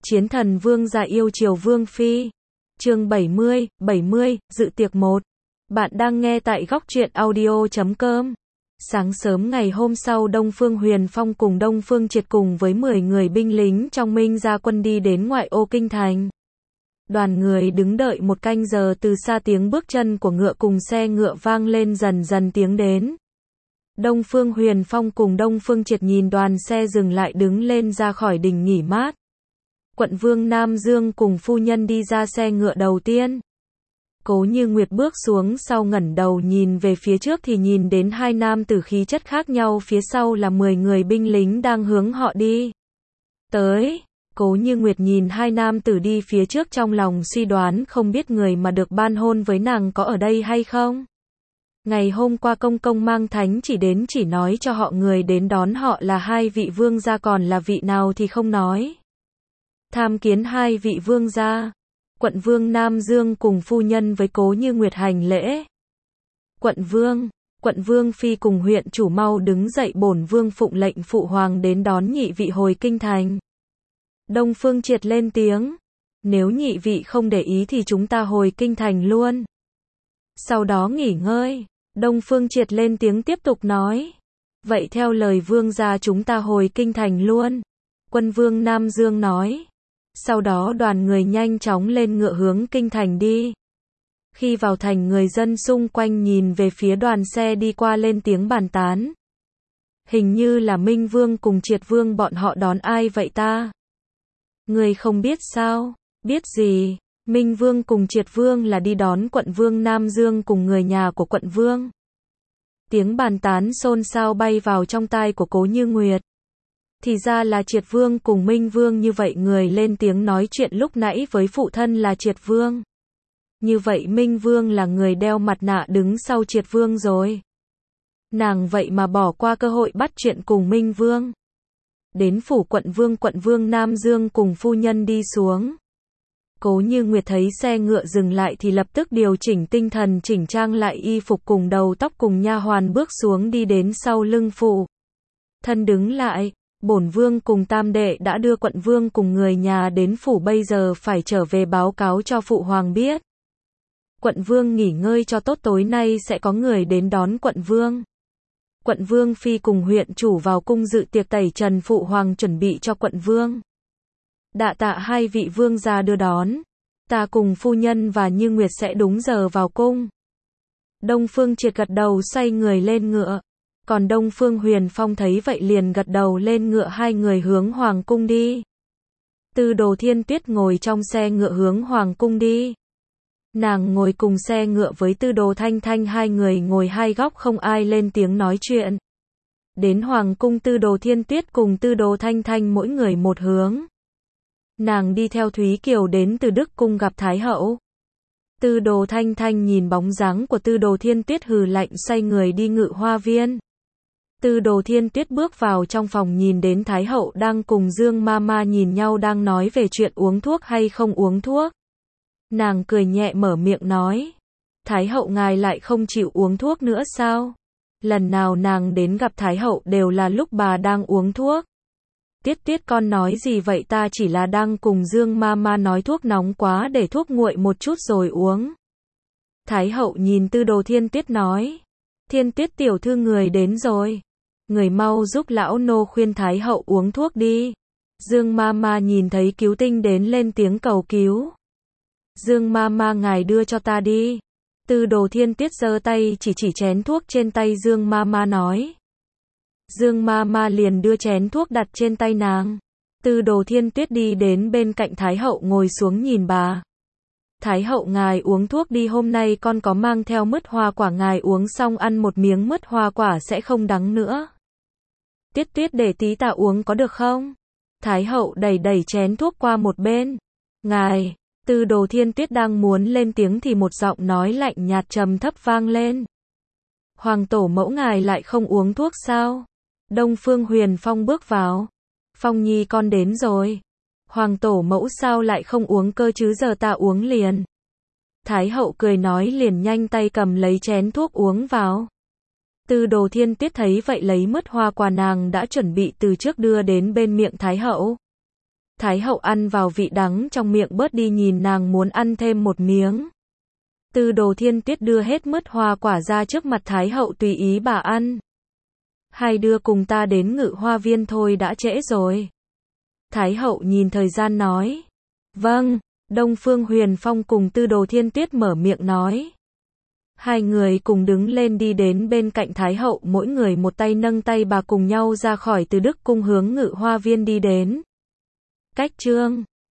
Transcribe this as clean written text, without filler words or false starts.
Chiến thần vương gia yêu chiều vương phi. Chương 70, dự tiệc 1. Bạn đang nghe tại góc truyện audio.com. Sáng sớm ngày hôm sau, Đông Phương Huyền Phong cùng Đông Phương Triệt cùng với 10 người binh lính trong Minh gia quân đi đến ngoại ô kinh thành. Đoàn người đứng đợi một canh giờ, từ xa tiếng bước chân của ngựa cùng xe ngựa vang lên dần dần tiến đến. Đông Phương Huyền Phong cùng Đông Phương Triệt nhìn đoàn xe dừng lại đứng lên ra khỏi đình nghỉ mát. Quận vương Nam Dương cùng phu nhân đi ra xe ngựa đầu tiên. Cố Như Nguyệt bước xuống sau, ngẩng đầu nhìn về phía trước thì nhìn đến hai nam tử khí chất khác nhau, phía sau là 10 người binh lính đang hướng họ đi tới. Cố Như Nguyệt nhìn hai nam tử đi phía trước, trong lòng suy đoán không biết người mà được ban hôn với nàng có ở đây hay không. Ngày hôm qua công công mang thánh chỉ đến, chỉ nói cho họ người đến đón họ là hai vị vương gia, còn là vị nào thì không nói. Tham kiến hai vị vương gia. Quận vương Nam Dương cùng phu nhân với Cố Như Nguyệt hành lễ. Quận vương phi cùng huyện chủ mau đứng dậy, bổn vương phụng lệnh phụ hoàng đến đón nhị vị hồi kinh thành. Đông Phương Triệt lên tiếng. Nếu nhị vị không để ý thì chúng ta hồi kinh thành luôn. Sau đó nghỉ ngơi. Đông Phương Triệt lên tiếng tiếp tục nói. Vậy theo lời vương gia chúng ta hồi kinh thành luôn. Quân vương Nam Dương nói. Sau đó đoàn người nhanh chóng lên ngựa hướng kinh thành đi. Khi vào thành, người dân xung quanh nhìn về phía đoàn xe đi qua lên tiếng bàn tán. Hình như là Minh Vương cùng Triệt Vương bọn họ đón ai vậy ta? Người không biết sao? Biết gì? Minh Vương cùng Triệt Vương là đi đón quận vương Nam Dương cùng người nhà của quận vương. Tiếng bàn tán xôn xao bay vào trong tai của Cố Như Nguyệt. Thì ra là Triệt Vương cùng Minh Vương, như vậy người lên tiếng nói chuyện lúc nãy với phụ thân là Triệt Vương. Như vậy Minh Vương là người đeo mặt nạ đứng sau Triệt Vương rồi. Nàng vậy mà bỏ qua cơ hội bắt chuyện cùng Minh Vương. Đến phủ quận vương Nam Dương cùng phu nhân đi xuống. Cố Như Nguyệt thấy xe ngựa dừng lại thì lập tức điều chỉnh tinh thần, chỉnh trang lại y phục cùng đầu tóc, cùng nha hoàn bước xuống đi đến sau lưng phủ. Thân đứng lại. Bổn vương cùng tam đệ đã đưa quận vương cùng người nhà đến phủ, bây giờ phải trở về báo cáo cho phụ hoàng biết. Quận vương nghỉ ngơi cho tốt, tối nay sẽ có người đến đón quận vương. Quận vương phi cùng huyện chủ vào cung dự tiệc tẩy trần phụ hoàng chuẩn bị cho quận vương. Đạ tạ hai vị vương gia đưa đón. Ta cùng phu nhân và Như Nguyệt sẽ đúng giờ vào cung. Đông Phương Triệt gật đầu xoay người lên ngựa. Còn Đông Phương Huyền Phong thấy vậy liền gật đầu lên ngựa, hai người hướng hoàng cung đi. Tư Đồ Thiên Tuyết ngồi trong xe ngựa hướng hoàng cung đi. Nàng ngồi cùng xe ngựa với Tư Đồ Thanh Thanh, hai người ngồi hai góc không ai lên tiếng nói chuyện. Đến hoàng cung, Tư Đồ Thiên Tuyết cùng Tư Đồ Thanh Thanh mỗi người một hướng. Nàng đi theo Thúy Kiều đến Từ Đức cung gặp Thái hậu. Tư Đồ Thanh Thanh nhìn bóng dáng của Tư Đồ Thiên Tuyết hừ lạnh, xoay người đi Ngự Hoa Viên. Tư Đồ Thiên Tuyết bước vào trong phòng, nhìn đến Thái hậu đang cùng Dương Mama nhìn nhau, đang nói về chuyện uống thuốc hay không uống thuốc. Nàng cười nhẹ mở miệng nói. Thái hậu ngài lại không chịu uống thuốc nữa sao? Lần nào nàng đến gặp Thái hậu đều là lúc bà đang uống thuốc. Tiết con nói gì vậy? Ta chỉ là đang cùng Dương Mama nói thuốc nóng quá, để thuốc nguội một chút rồi uống. Thái hậu nhìn Tư Đồ Thiên Tuyết nói. Thiên Tuyết tiểu thư, người đến rồi. Người mau giúp lão nô khuyên Thái hậu uống thuốc đi. Dương Mama nhìn thấy cứu tinh đến lên tiếng cầu cứu. Dương Mama, ngài đưa cho ta đi. Tư Đồ Thiên Tuyết giơ tay chỉ chén thuốc trên tay Dương Mama nói. Dương Mama liền đưa chén thuốc đặt trên tay nàng. Tư Đồ Thiên Tuyết đi đến bên cạnh Thái hậu ngồi xuống nhìn bà. Thái hậu ngài uống thuốc đi, hôm nay con có mang theo mứt hoa quả, ngài uống xong ăn một miếng mứt hoa quả sẽ không đắng nữa. Tuyết để tí ta uống có được không? Thái hậu đẩy chén thuốc qua một bên. Ngài. Tư Đồ Thiên Tuyết đang muốn lên tiếng thì một giọng nói lạnh nhạt trầm thấp vang lên. Hoàng tổ mẫu, ngài lại không uống thuốc sao? Đông Phương Huyền Phong bước vào. Phong nhi, con đến rồi. Hoàng tổ mẫu sao lại không uống cơ chứ, giờ ta uống liền. Thái hậu cười nói liền nhanh tay cầm lấy chén thuốc uống vào. Tư Đồ Thiên Tuyết thấy vậy lấy mứt hoa quả nàng đã chuẩn bị từ trước đưa đến bên miệng Thái hậu. Thái hậu ăn vào vị đắng trong miệng bớt đi, nhìn nàng muốn ăn thêm một miếng. Tư Đồ Thiên Tuyết đưa hết mứt hoa quả ra trước mặt Thái hậu, tùy ý bà ăn. Hai đứa cùng ta đến Ngự Hoa Viên thôi, đã trễ rồi. Thái hậu nhìn thời gian nói. Vâng. Đông Phương Huyền Phong cùng Tư Đồ Thiên Tuyết mở miệng nói. Hai người cùng đứng lên đi đến bên cạnh Thái hậu, mỗi người một tay nâng tay bà cùng nhau ra khỏi Từ Đức cung hướng Ngự Hoa Viên đi đến. Cách chương